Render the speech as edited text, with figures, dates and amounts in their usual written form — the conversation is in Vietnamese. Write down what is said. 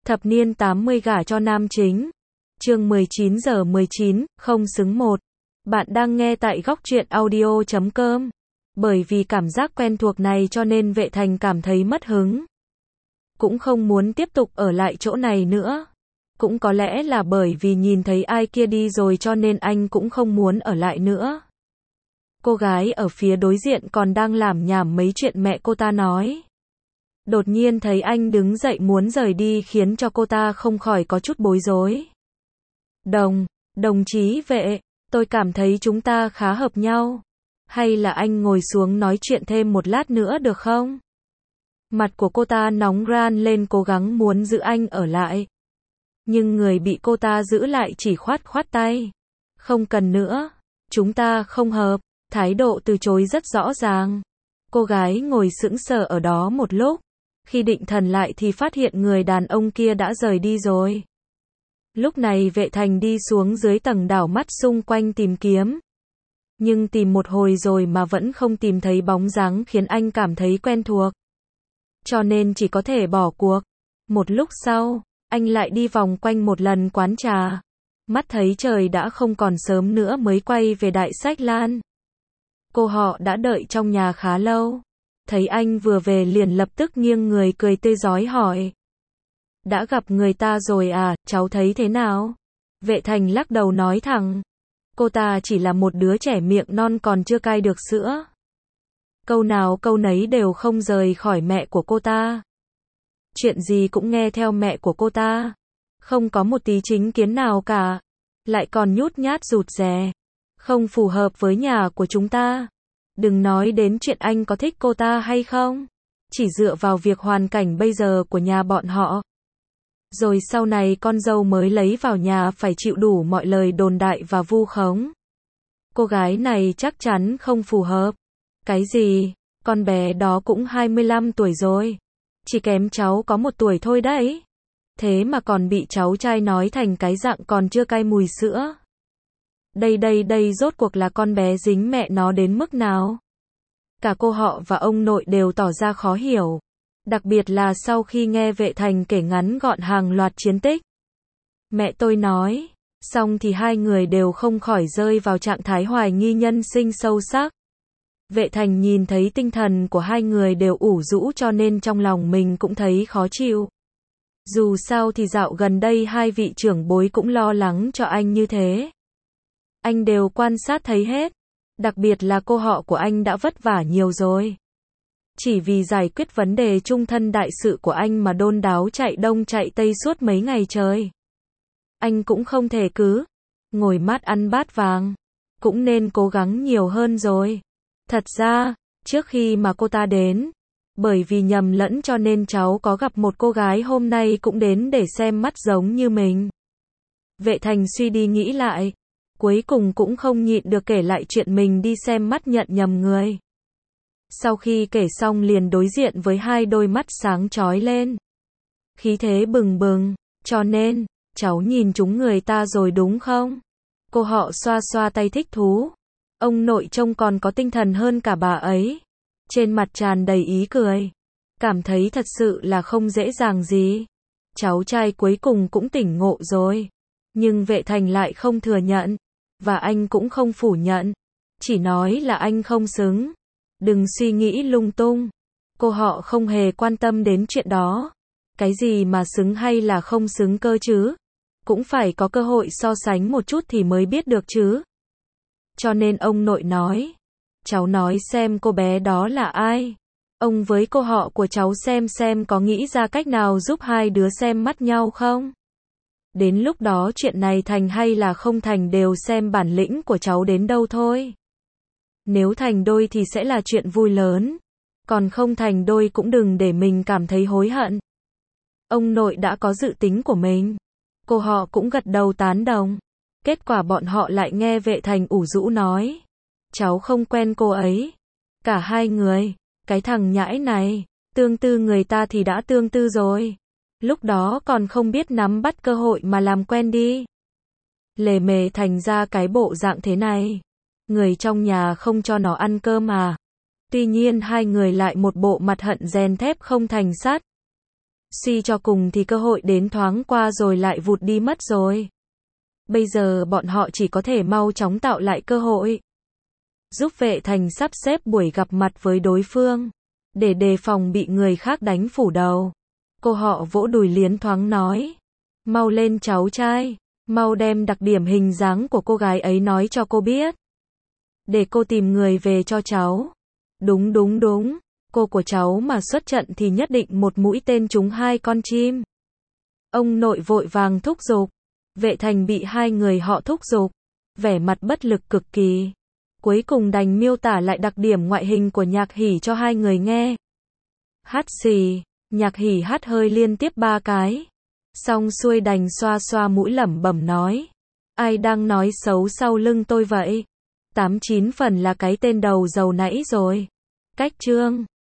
Thập niên 80 gả cho nam chính. Chương 19 giờ 19, không xứng một. Bạn đang nghe tại góc truyện audio.com. Bởi vì cảm giác quen thuộc này cho nên Vệ Thành cảm thấy mất hứng. Cũng không muốn tiếp tục ở lại chỗ này nữa. Cũng có lẽ là bởi vì nhìn thấy ai kia đi rồi cho nên anh cũng không muốn ở lại nữa. Cô gái ở phía đối diện còn đang lảm nhảm mấy chuyện mẹ cô ta nói. Đột nhiên thấy anh đứng dậy muốn rời đi khiến cho cô ta không khỏi có chút bối rối. Đồng chí Vệ, tôi cảm thấy chúng ta khá hợp nhau. Hay là anh ngồi xuống nói chuyện thêm một lát nữa được không? Mặt của cô ta nóng ran lên cố gắng muốn giữ anh ở lại. Nhưng người bị cô ta giữ lại chỉ khoát tay. Không cần nữa, chúng ta không hợp, thái độ từ chối rất rõ ràng. Cô gái ngồi sững sờ ở đó một lúc. Khi định thần lại thì phát hiện người đàn ông kia đã rời đi rồi. Lúc này Vệ Thành đi xuống dưới tầng đảo mắt xung quanh tìm kiếm. Nhưng tìm một hồi rồi mà vẫn không tìm thấy bóng dáng khiến anh cảm thấy quen thuộc. Cho nên chỉ có thể bỏ cuộc. Một lúc sau, anh lại đi vòng quanh một lần quán trà. Mắt thấy trời đã không còn sớm nữa mới quay về Đại Sách Lan. Cô họ đã đợi trong nhà khá lâu. Thấy anh vừa về liền lập tức nghiêng người cười tươi rói hỏi. Đã gặp người ta rồi à, cháu thấy thế nào? Vệ Thành lắc đầu nói thẳng. Cô ta chỉ là một đứa trẻ miệng non còn chưa cai được sữa. Câu nào câu nấy đều không rời khỏi mẹ của cô ta. Chuyện gì cũng nghe theo mẹ của cô ta. Không có một tí chính kiến nào cả. Lại còn nhút nhát rụt rè. Không phù hợp với nhà của chúng ta. Đừng nói đến chuyện anh có thích cô ta hay không. Chỉ dựa vào việc hoàn cảnh bây giờ của nhà bọn họ. Rồi sau này con dâu mới lấy vào nhà phải chịu đủ mọi lời đồn đại và vu khống. Cô gái này chắc chắn không phù hợp. Cái gì? Con bé đó cũng 25 tuổi rồi. Chỉ kém cháu có 1 tuổi thôi đấy. Thế mà còn bị cháu trai nói thành cái dạng còn chưa cai mùi sữa. Đây rốt cuộc là con bé dính mẹ nó đến mức nào? Cả cô họ và ông nội đều tỏ ra khó hiểu. Đặc biệt là sau khi nghe Vệ Thành kể ngắn gọn hàng loạt chiến tích. Mẹ tôi nói, xong thì hai người đều không khỏi rơi vào trạng thái hoài nghi nhân sinh sâu sắc. Vệ Thành nhìn thấy tinh thần của hai người đều ủ rũ cho nên trong lòng mình cũng thấy khó chịu. Dù sao thì dạo gần đây hai vị trưởng bối cũng lo lắng cho anh như thế. Anh đều quan sát thấy hết. Đặc biệt là cô họ của anh đã vất vả nhiều rồi. Chỉ vì giải quyết vấn đề chung thân đại sự của anh mà đôn đáo chạy đông chạy tây suốt mấy ngày trời. Anh cũng không thể cứ ngồi mát ăn bát vàng. Cũng nên cố gắng nhiều hơn rồi. Thật ra, trước khi mà cô ta đến, bởi vì nhầm lẫn cho nên cháu có gặp một cô gái hôm nay cũng đến để xem mắt giống như mình. Vệ Thành suy đi nghĩ lại. Cuối cùng cũng không nhịn được kể lại chuyện mình đi xem mắt nhận nhầm người. Sau khi kể xong liền đối diện với hai đôi mắt sáng chói lên. Khí thế bừng bừng, cho nên, cháu nhìn trúng người ta rồi đúng không? Cô họ xoa xoa tay thích thú. Ông nội trông còn có tinh thần hơn cả bà ấy. Trên mặt tràn đầy ý cười. Cảm thấy thật sự là không dễ dàng gì. Cháu trai cuối cùng cũng tỉnh ngộ rồi. Nhưng Vệ Thành lại không thừa nhận. Và anh cũng không phủ nhận. Chỉ nói là anh không xứng. Đừng suy nghĩ lung tung. Cô họ không hề quan tâm đến chuyện đó. Cái gì mà xứng hay là không xứng cơ chứ? Cũng phải có cơ hội so sánh một chút thì mới biết được chứ. Cho nên ông nội nói. Cháu nói xem cô bé đó là ai. Ông với cô họ của cháu xem có nghĩ ra cách nào giúp hai đứa xem mắt nhau không? Đến lúc đó chuyện này thành hay là không thành đều xem bản lĩnh của cháu đến đâu thôi. Nếu thành đôi thì sẽ là chuyện vui lớn. Còn không thành đôi cũng đừng để mình cảm thấy hối hận. Ông nội đã có dự tính của mình. Cô họ cũng gật đầu tán đồng. Kết quả bọn họ lại nghe Vệ Thành ủ rũ nói. Cháu không quen cô ấy. Cả hai người, cái thằng nhãi này, tương tư người ta thì đã tương tư rồi. Lúc đó còn không biết nắm bắt cơ hội mà làm quen đi. Lề mề thành ra cái bộ dạng thế này. Người trong nhà không cho nó ăn cơm à. Tuy nhiên hai người lại một bộ mặt hận rèn thép không thành sắt. Suy cho cùng thì cơ hội đến thoáng qua rồi lại vụt đi mất rồi. Bây giờ bọn họ chỉ có thể mau chóng tạo lại cơ hội. Giúp Vệ Thành sắp xếp buổi gặp mặt với đối phương, để đề phòng bị người khác đánh phủ đầu. Cô họ vỗ đùi liến thoáng nói. Mau lên cháu trai, mau đem đặc điểm hình dáng của cô gái ấy nói cho cô biết. Để cô tìm người về cho cháu. Đúng đúng đúng, cô của cháu mà xuất trận thì nhất định một mũi tên trúng 2 con chim. Ông nội vội vàng thúc giục. Vệ Thành bị 2 người họ thúc giục, vẻ mặt bất lực cực kỳ. Cuối cùng đành miêu tả lại đặc điểm ngoại hình của Nhạc Hỉ cho 2 người nghe. Hát xì, Nhạc Hỉ hát hơi liên tiếp 3 cái. Xong xuôi đành xoa xoa mũi lẩm bẩm nói. Ai đang nói xấu sau lưng tôi vậy? 89 phần là cái tên đầu dầu nãy rồi. Cách chương